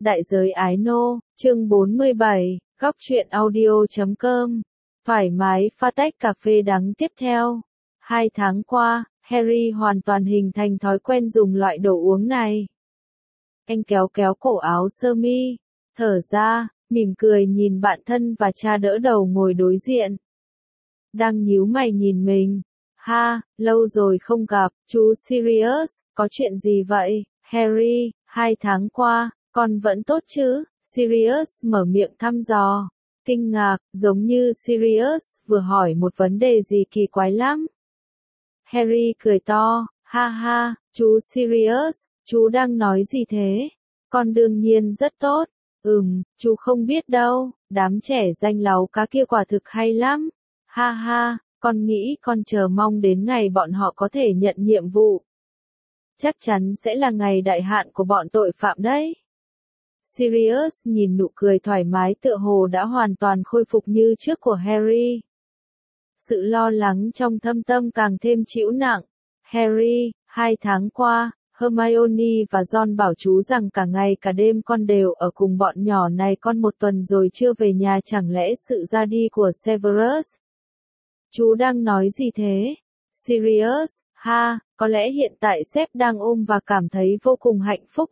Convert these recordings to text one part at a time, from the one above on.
Đại giới ái nô, chương 47, góc truyện audio.com. Thoải mái pha tách cà phê đắng tiếp theo. 2 tháng qua, Harry hoàn toàn hình thành thói quen dùng loại đồ uống này. Anh kéo kéo cổ áo sơ mi, thở ra, mỉm cười nhìn bạn thân và cha đỡ đầu ngồi đối diện. Đang nhíu mày nhìn mình. Ha, lâu rồi không gặp, chú Sirius, có chuyện gì vậy, Harry, 2 tháng qua, con vẫn tốt chứ? Sirius mở miệng thăm dò, kinh ngạc, giống như Sirius vừa hỏi một vấn đề gì kỳ quái lắm. Harry cười to, ha ha, chú Sirius, chú đang nói gì thế? Con đương nhiên rất tốt, chú không biết đâu, đám trẻ danh láu cá kia quả thực hay lắm, ha ha, con nghĩ con chờ mong đến ngày bọn họ có thể nhận nhiệm vụ. Chắc chắn sẽ là ngày đại hạn của bọn tội phạm đấy. Sirius nhìn nụ cười thoải mái tựa hồ đã hoàn toàn khôi phục như trước của Harry. Sự lo lắng trong thâm tâm càng thêm trĩu nặng. Harry, 2 tháng qua, Hermione và Ron bảo chú rằng cả ngày cả đêm con đều ở cùng bọn nhỏ này, con 1 tuần rồi chưa về nhà, chẳng lẽ sự ra đi của Severus? Chú đang nói gì thế? Sirius, ha, có lẽ hiện tại sếp đang ôm và cảm thấy vô cùng hạnh phúc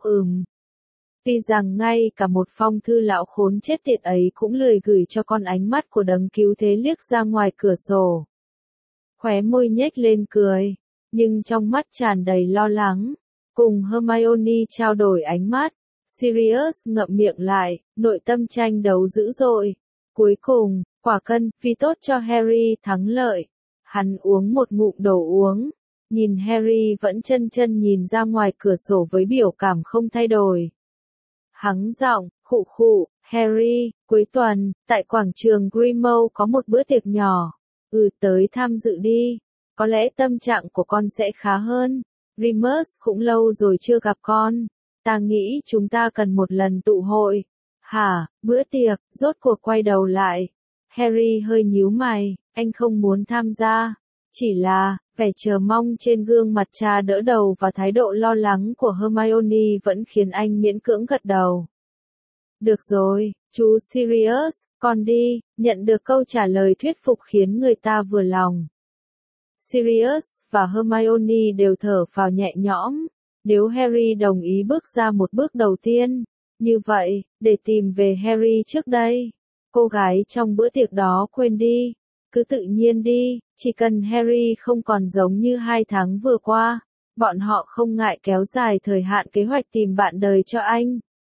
Vì rằng ngay cả một phong thư lão khốn chết tiệt ấy cũng lười gửi cho con. Ánh mắt của đấng cứu thế liếc ra ngoài cửa sổ. Khóe môi nhếch lên cười, nhưng trong mắt tràn đầy lo lắng. Cùng Hermione trao đổi ánh mắt, Sirius ngậm miệng lại, nội tâm tranh đấu dữ dội. Cuối cùng, quả cân, vì tốt cho Harry thắng lợi. Hắn uống một ngụm đồ uống, nhìn Harry vẫn chân nhìn ra ngoài cửa sổ với biểu cảm không thay đổi. Hắng giọng, khụ khụ, Harry, cuối tuần, tại quảng trường Grimmauld có một bữa tiệc nhỏ. Tới tham dự đi. Có lẽ tâm trạng của con sẽ khá hơn. Remus cũng lâu rồi chưa gặp con. Ta nghĩ chúng ta cần một lần tụ hội. Hả, bữa tiệc, rốt cuộc quay đầu lại. Harry hơi nhíu mày, anh không muốn tham gia. Chỉ là, vẻ chờ mong trên gương mặt cha đỡ đầu và thái độ lo lắng của Hermione vẫn khiến anh miễn cưỡng gật đầu. Được rồi, chú Sirius, con đi, nhận được câu trả lời thuyết phục khiến người ta vừa lòng. Sirius và Hermione đều thở phào nhẹ nhõm. Nếu Harry đồng ý bước ra một bước đầu tiên, như vậy, để tìm về Harry trước đây, cô gái trong bữa tiệc đó quên đi. Cứ tự nhiên đi, chỉ cần Harry không còn giống như 2 tháng vừa qua, bọn họ không ngại kéo dài thời hạn kế hoạch tìm bạn đời cho anh.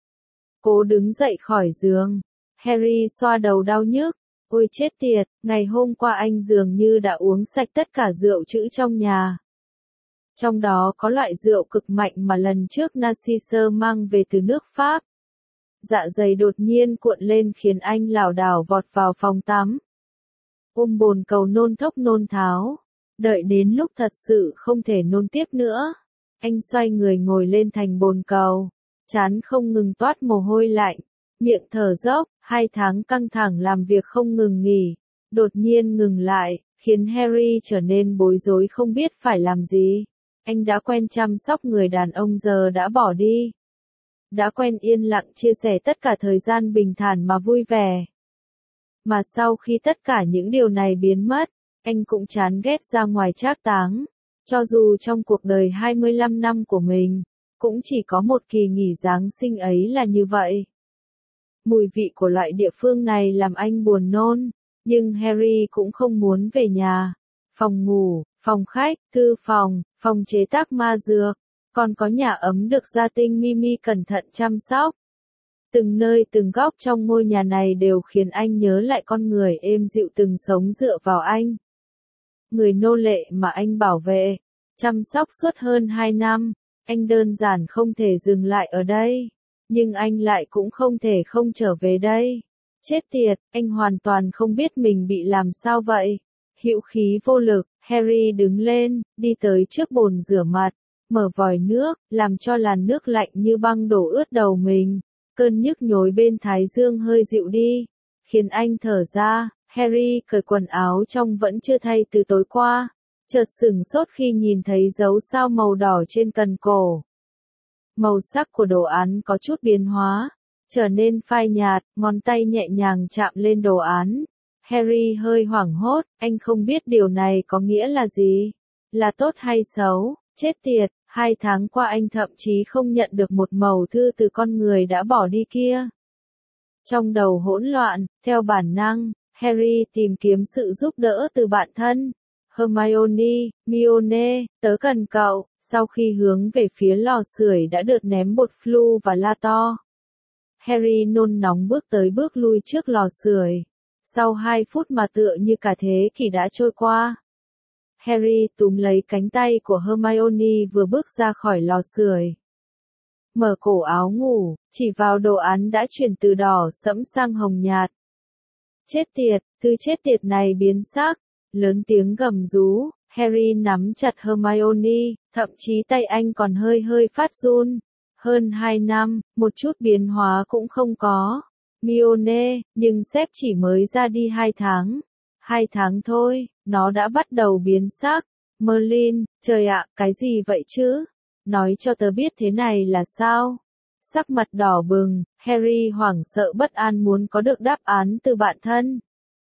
Cố đứng dậy khỏi giường, Harry xoa đầu đau nhức. Ôi chết tiệt, ngày hôm qua anh dường như đã uống sạch tất cả rượu trữ trong nhà. Trong đó có loại rượu cực mạnh mà lần trước Narcisse mang về từ nước Pháp. Dạ dày đột nhiên cuộn lên khiến anh lảo đảo vọt vào phòng tắm. Ôm bồn cầu nôn thốc nôn tháo. Đợi đến lúc thật sự không thể nôn tiếp nữa, anh xoay người ngồi lên thành bồn cầu. Trán không ngừng toát mồ hôi lạnh, miệng thở dốc, 2 tháng căng thẳng làm việc không ngừng nghỉ. Đột nhiên ngừng lại, khiến Harry trở nên bối rối không biết phải làm gì. Anh đã quen chăm sóc người đàn ông giờ đã bỏ đi. Đã quen yên lặng chia sẻ tất cả thời gian bình thản mà vui vẻ. Mà sau khi tất cả những điều này biến mất, anh cũng chán ghét ra ngoài trác táng. Cho dù trong cuộc đời 25 năm của mình, cũng chỉ có một kỳ nghỉ Giáng sinh ấy là như vậy. Mùi vị của loại địa phương này làm anh buồn nôn, nhưng Harry cũng không muốn về nhà. Phòng ngủ, phòng khách, thư phòng, phòng chế tác ma dược, còn có nhà ấm được gia tinh Mimi cẩn thận chăm sóc. Từng nơi từng góc trong ngôi nhà này đều khiến anh nhớ lại con người êm dịu từng sống dựa vào anh. Người nô lệ mà anh bảo vệ, chăm sóc suốt hơn 2 năm, anh đơn giản không thể dừng lại ở đây. Nhưng anh lại cũng không thể không trở về đây. Chết tiệt, anh hoàn toàn không biết mình bị làm sao vậy. Hữu khí vô lực, Harry đứng lên, đi tới trước bồn rửa mặt, mở vòi nước, làm cho làn nước lạnh như băng đổ ướt đầu mình. Cơn nhức nhối bên thái dương hơi dịu đi, khiến anh thở ra. Harry cởi quần áo trong vẫn chưa thay từ tối qua, chợt sửng sốt khi nhìn thấy dấu sao màu đỏ trên cần cổ. Màu sắc của đồ án có chút biến hóa, trở nên phai nhạt, ngón tay nhẹ nhàng chạm lên đồ án. Harry hơi hoảng hốt, anh không biết điều này có nghĩa là gì, là tốt hay xấu, chết tiệt, 2 tháng qua anh thậm chí không nhận được một mẩu thư từ con người đã bỏ đi kia. Trong đầu hỗn loạn, theo bản năng, Harry tìm kiếm sự giúp đỡ từ bạn thân. Hermione, Mione, tớ cần cậu, sau khi hướng về phía lò sưởi đã được ném bột flu và la to. Harry nôn nóng bước tới bước lui trước lò sưởi. Sau 2 phút mà tựa như cả thế kỷ đã trôi qua. Harry túm lấy cánh tay của Hermione vừa bước ra khỏi lò sưởi. Mở cổ áo ngủ, chỉ vào đồ án đã chuyển từ đỏ sẫm sang hồng nhạt. Chết tiệt, thứ chết tiệt này biến sắc, lớn tiếng gầm rú, Harry nắm chặt Hermione, thậm chí tay anh còn hơi hơi phát run. Hơn 2 năm, một chút biến hóa cũng không có. Mione, nhưng sếp chỉ mới ra đi 2 tháng. 2 tháng thôi, nó đã bắt đầu biến sắc. Merlin, trời ạ, cái gì vậy chứ? Nói cho tớ biết thế này là sao? Sắc mặt đỏ bừng, Harry hoảng sợ bất an muốn có được đáp án từ bạn thân.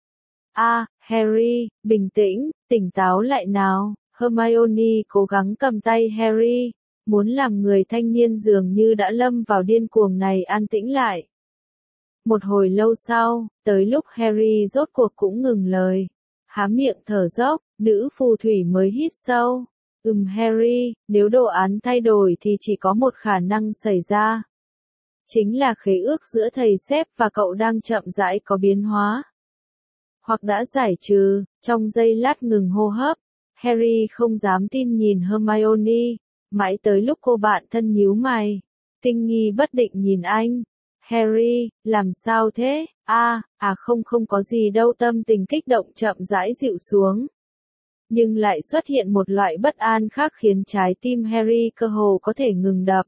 Harry, bình tĩnh, tỉnh táo lại nào. Hermione cố gắng cầm tay Harry, muốn làm người thanh niên dường như đã lâm vào điên cuồng này an tĩnh lại. Một hồi lâu sau, tới lúc Harry rốt cuộc cũng ngừng lời. Há miệng thở dốc, nữ phù thủy mới hít sâu. Harry, nếu đồ án thay đổi thì chỉ có một khả năng xảy ra. Chính là khế ước giữa thầy sếp và cậu đang chậm rãi có biến hóa. Hoặc đã giải trừ, trong giây lát ngừng hô hấp. Harry không dám tin nhìn Hermione, mãi tới lúc cô bạn thân nhíu mày, kinh nghi bất định nhìn anh. Harry, làm sao thế? Không có gì đâu, tâm tình kích động chậm rãi dịu xuống. Nhưng lại xuất hiện một loại bất an khác khiến trái tim Harry cơ hồ có thể ngừng đập.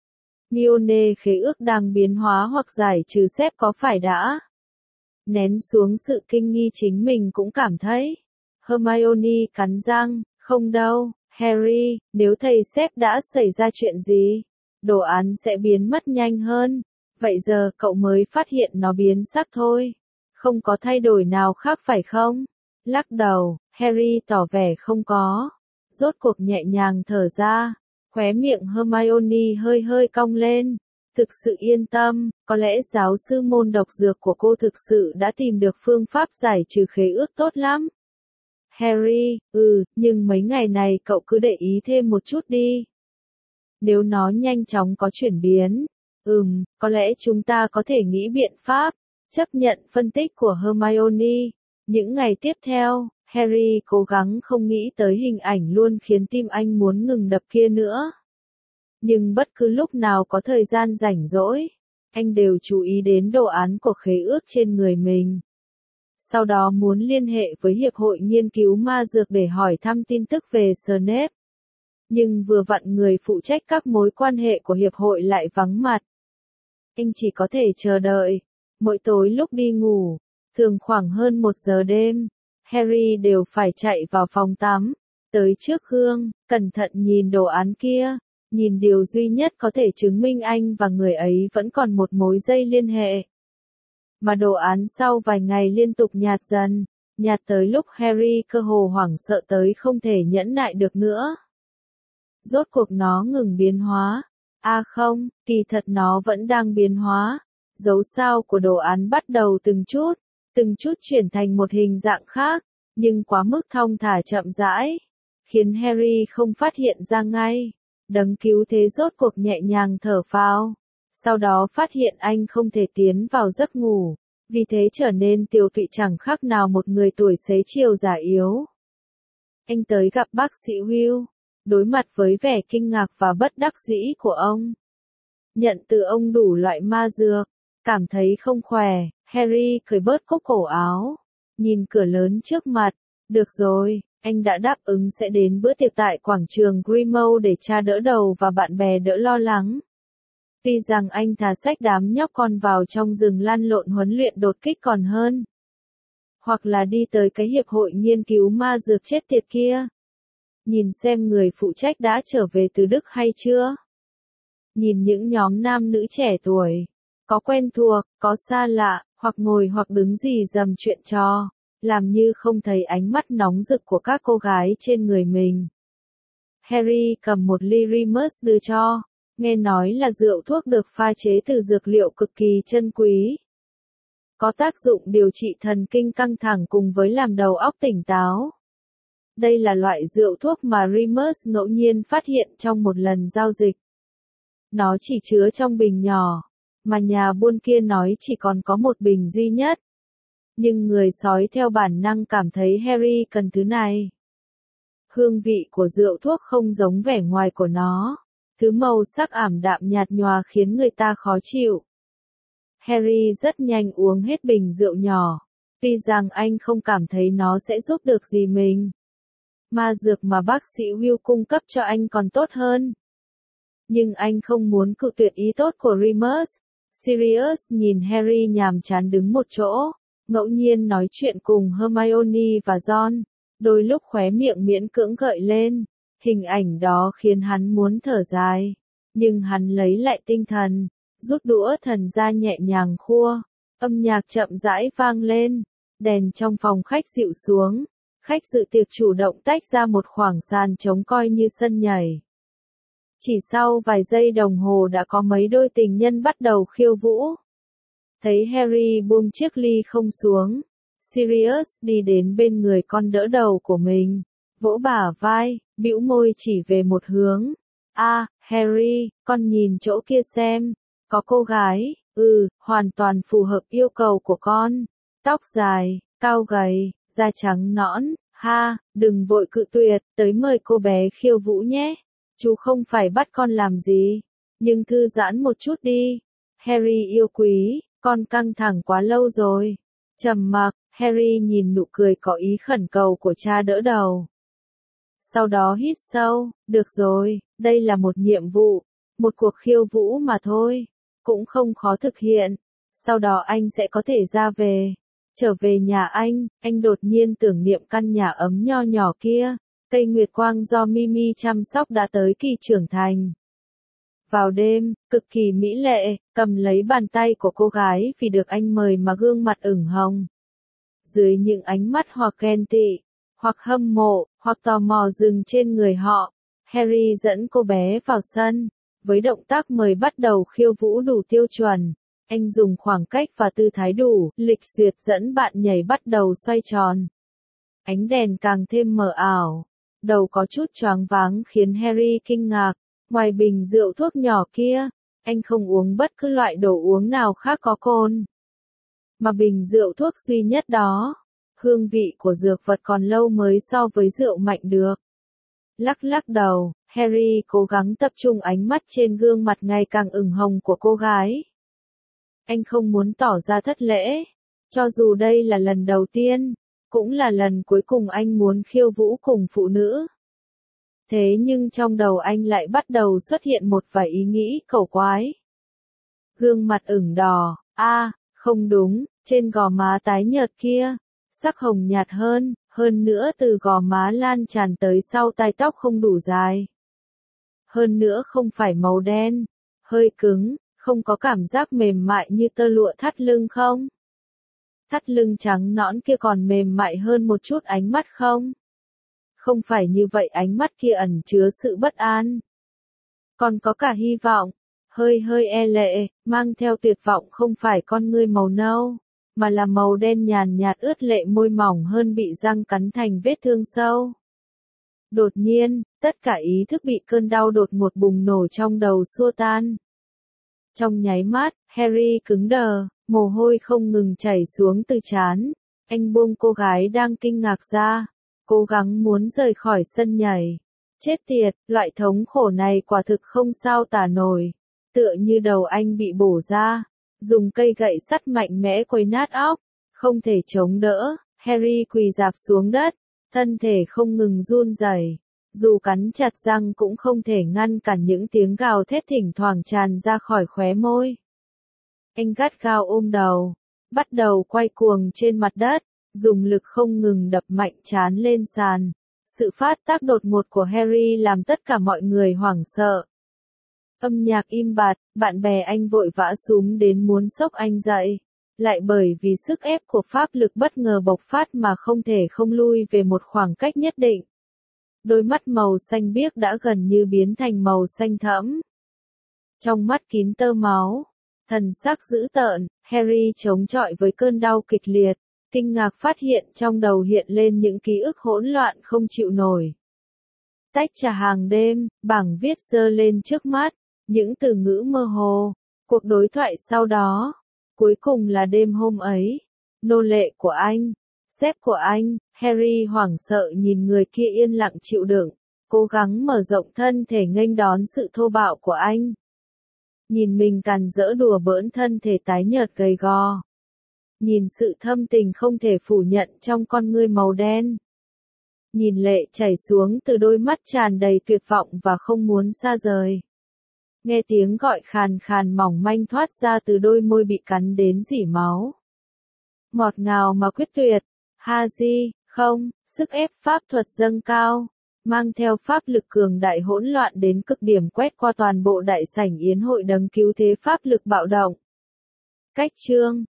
Mione khế ước đang biến hóa hoặc giải trừ sếp có phải đã nén xuống sự kinh nghi chính mình cũng cảm thấy. Hermione cắn răng, không đâu, Harry, nếu thầy sếp đã xảy ra chuyện gì, đồ án sẽ biến mất nhanh hơn. Vậy giờ cậu mới phát hiện nó biến sắc thôi. Không có thay đổi nào khác phải không? Lắc đầu, Harry tỏ vẻ không có. Rốt cuộc nhẹ nhàng thở ra. Khóe miệng Hermione hơi hơi cong lên. Thực sự yên tâm, có lẽ giáo sư môn độc dược của cô thực sự đã tìm được phương pháp giải trừ khế ước tốt lắm. Harry, nhưng mấy ngày này cậu cứ để ý thêm một chút đi. Nếu nó nhanh chóng có chuyển biến, có lẽ chúng ta có thể nghĩ biện pháp. Chấp nhận phân tích của Hermione. Những ngày tiếp theo, Harry cố gắng không nghĩ tới hình ảnh luôn khiến tim anh muốn ngừng đập kia nữa. Nhưng bất cứ lúc nào có thời gian rảnh rỗi, anh đều chú ý đến đồ án của khế ước trên người mình. Sau đó muốn liên hệ với Hiệp hội Nghiên cứu Ma Dược để hỏi thăm tin tức về Snape. Nhưng vừa vặn người phụ trách các mối quan hệ của Hiệp hội lại vắng mặt. Anh chỉ có thể chờ đợi. Mỗi tối lúc đi ngủ, thường khoảng hơn 1 giờ đêm, Harry đều phải chạy vào phòng tắm, tới trước gương, cẩn thận nhìn đồ án kia, nhìn điều duy nhất có thể chứng minh anh và người ấy vẫn còn một mối dây liên hệ. Mà đồ án sau vài ngày liên tục nhạt dần, nhạt tới lúc Harry cơ hồ hoảng sợ tới không thể nhẫn nại được nữa. Rốt cuộc nó ngừng biến hóa. Không, kỳ thật nó vẫn đang biến hóa. Dấu sao của đồ án bắt đầu từng chút chuyển thành một hình dạng khác, nhưng quá mức thong thả chậm rãi, khiến Harry không phát hiện ra ngay. Đấng cứu thế rốt cuộc nhẹ nhàng thở phào, sau đó phát hiện anh không thể tiến vào giấc ngủ, vì thế trở nên tiều tụy chẳng khác nào một người tuổi xế chiều già yếu. Anh tới gặp bác sĩ Will, đối mặt với vẻ kinh ngạc và bất đắc dĩ của ông. Nhận từ ông đủ loại ma dược, cảm thấy không khỏe, Harry cởi bớt cúc cổ áo, nhìn cửa lớn trước mặt. Được rồi, anh đã đáp ứng sẽ đến bữa tiệc tại quảng trường Grimmauld để cha đỡ đầu và bạn bè đỡ lo lắng. Vì rằng anh thà xách đám nhóc con vào trong rừng lăn lộn huấn luyện đột kích còn hơn. Hoặc là đi tới cái hiệp hội nghiên cứu ma dược chết tiệt kia. Nhìn xem người phụ trách đã trở về từ Đức hay chưa. Nhìn những nhóm nam nữ trẻ tuổi, Có quen thuộc, có xa lạ, hoặc ngồi hoặc đứng rì rầm chuyện trò, làm như không thấy ánh mắt nóng rực của các cô gái trên người mình. Harry cầm một ly Remus đưa cho, nghe nói là rượu thuốc được pha chế từ dược liệu cực kỳ chân quý. Có tác dụng điều trị thần kinh căng thẳng cùng với làm đầu óc tỉnh táo. Đây là loại rượu thuốc mà Remus ngẫu nhiên phát hiện trong một lần giao dịch. Nó chỉ chứa trong bình nhỏ, mà nhà buôn kia nói chỉ còn có một bình duy nhất. Nhưng người sói theo bản năng cảm thấy Harry cần thứ này. Hương vị của rượu thuốc không giống vẻ ngoài của nó. Thứ màu sắc ảm đạm nhạt nhòa khiến người ta khó chịu. Harry rất nhanh uống hết bình rượu nhỏ. Tuy rằng anh không cảm thấy nó sẽ giúp được gì mình. Ma dược mà bác sĩ Will cung cấp cho anh còn tốt hơn. Nhưng anh không muốn cự tuyệt ý tốt của Remus. Sirius nhìn Harry nhàm chán đứng một chỗ, ngẫu nhiên nói chuyện cùng Hermione và Ron, đôi lúc khóe miệng miễn cưỡng gợi lên. Hình ảnh đó khiến hắn muốn thở dài, nhưng hắn lấy lại tinh thần, rút đũa thần ra nhẹ nhàng khua, âm nhạc chậm rãi vang lên, đèn trong phòng khách dịu xuống, khách dự tiệc chủ động tách ra một khoảng sàn trống coi như sân nhảy. Chỉ sau vài giây đồng hồ đã có mấy đôi tình nhân bắt đầu khiêu vũ. Thấy Harry buông chiếc ly không xuống, Sirius đi đến bên người con đỡ đầu của mình, vỗ bả vai, bĩu môi chỉ về một hướng. Harry, con nhìn chỗ kia xem, có cô gái, hoàn toàn phù hợp yêu cầu của con. Tóc dài, cao gầy, da trắng nõn, đừng vội cự tuyệt, tới mời cô bé khiêu vũ nhé. Chú không phải bắt con làm gì, nhưng thư giãn một chút đi. Harry yêu quý, con căng thẳng quá lâu rồi. Trầm mặc, Harry nhìn nụ cười có ý khẩn cầu của cha đỡ đầu. Sau đó hít sâu, được rồi, đây là một nhiệm vụ, một cuộc khiêu vũ mà thôi, cũng không khó thực hiện. Sau đó anh sẽ có thể ra về. Trở về nhà anh đột nhiên tưởng niệm căn nhà ấm nho nhỏ kia. Cây nguyệt quang do Mimi chăm sóc đã tới kỳ trưởng thành. Vào đêm, cực kỳ mỹ lệ, cầm lấy bàn tay của cô gái vì được anh mời mà gương mặt ửng hồng. Dưới những ánh mắt hoặc ghen tị, hoặc hâm mộ, hoặc tò mò dừng trên người họ, Harry dẫn cô bé vào sân. Với động tác mời bắt đầu khiêu vũ đủ tiêu chuẩn, anh dùng khoảng cách và tư thái đủ lịch duyệt dẫn bạn nhảy bắt đầu xoay tròn. Ánh đèn càng thêm mờ ảo. Đầu có chút choáng váng khiến Harry kinh ngạc. Ngoài bình rượu thuốc nhỏ kia, anh không uống bất cứ loại đồ uống nào khác có cồn. Mà bình rượu thuốc duy nhất đó, hương vị của dược vật còn lâu mới so với rượu mạnh được. Lắc đầu, Harry cố gắng tập trung ánh mắt trên gương mặt ngày càng ửng hồng của cô gái. Anh không muốn tỏ ra thất lễ, cho dù đây là lần đầu tiên, cũng là lần cuối cùng anh muốn khiêu vũ cùng phụ nữ. Thế nhưng trong đầu anh lại bắt đầu xuất hiện một vài ý nghĩ cầu quái. Gương mặt ửng đỏ, không đúng, trên gò má tái nhợt kia, sắc hồng nhạt hơn nữa từ gò má lan tràn tới sau tai tóc không đủ dài. Hơn nữa không phải màu đen, hơi cứng, không có cảm giác mềm mại như tơ lụa thắt lưng không? Thắt lưng trắng nõn kia còn mềm mại hơn một chút ánh mắt không? Không phải như vậy, ánh mắt kia ẩn chứa sự bất an. Còn có cả hy vọng, hơi e lệ, mang theo tuyệt vọng. Không phải con ngươi màu nâu, mà là màu đen nhàn nhạt ướt lệ, môi mỏng hơn bị răng cắn thành vết thương sâu. Đột nhiên, tất cả ý thức bị cơn đau đột ngột bùng nổ trong đầu xua tan. Trong nháy mắt, Harry cứng đờ, mồ hôi không ngừng chảy xuống từ trán. Anh buông cô gái đang kinh ngạc ra, cố gắng muốn rời khỏi sân nhảy. Chết tiệt, loại thống khổ này quả thực không sao tả nổi. Tựa như đầu anh bị bổ ra, dùng cây gậy sắt mạnh mẽ quấy nát óc, không thể chống đỡ. Harry quỳ rạp xuống đất, thân thể không ngừng run rẩy. Dù cắn chặt răng cũng không thể ngăn cản những tiếng gào thét thỉnh thoảng tràn ra khỏi khóe môi. Anh gắt gao ôm đầu, bắt đầu quay cuồng trên mặt đất, dùng lực không ngừng đập mạnh trán lên sàn. Sự phát tác đột ngột của Harry làm tất cả mọi người hoảng sợ. Âm nhạc im bặt, bạn bè anh vội vã xúm đến muốn xốc anh dậy. Lại bởi vì sức ép của pháp lực bất ngờ bộc phát mà không thể không lui về một khoảng cách nhất định. Đôi mắt màu xanh biếc đã gần như biến thành màu xanh thẫm. Trong mắt kín tơ máu, thần sắc dữ tợn, Harry chống chọi với cơn đau kịch liệt, kinh ngạc phát hiện trong đầu hiện lên những ký ức hỗn loạn không chịu nổi. Tách trà hàng đêm, bảng viết giơ lên trước mắt, những từ ngữ mơ hồ, cuộc đối thoại sau đó, cuối cùng là đêm hôm ấy, nô lệ của anh, sếp của anh, Harry hoảng sợ nhìn người kia yên lặng chịu đựng, cố gắng mở rộng thân thể nghênh đón sự thô bạo của anh. Nhìn mình càn rỡ đùa bỡn thân thể tái nhợt gầy gò. Nhìn sự thâm tình không thể phủ nhận trong con ngươi màu đen. Nhìn lệ chảy xuống từ đôi mắt tràn đầy tuyệt vọng và không muốn xa rời. Nghe tiếng gọi khàn khàn mỏng manh thoát ra từ đôi môi bị cắn đến rỉ máu. Ngọt ngào mà quyết tuyệt. Haji, không, sức ép pháp thuật dâng cao, mang theo pháp lực cường đại hỗn loạn đến cực điểm quét qua toàn bộ đại sảnh yến hội đấng cứu thế pháp lực bạo động. Cách chương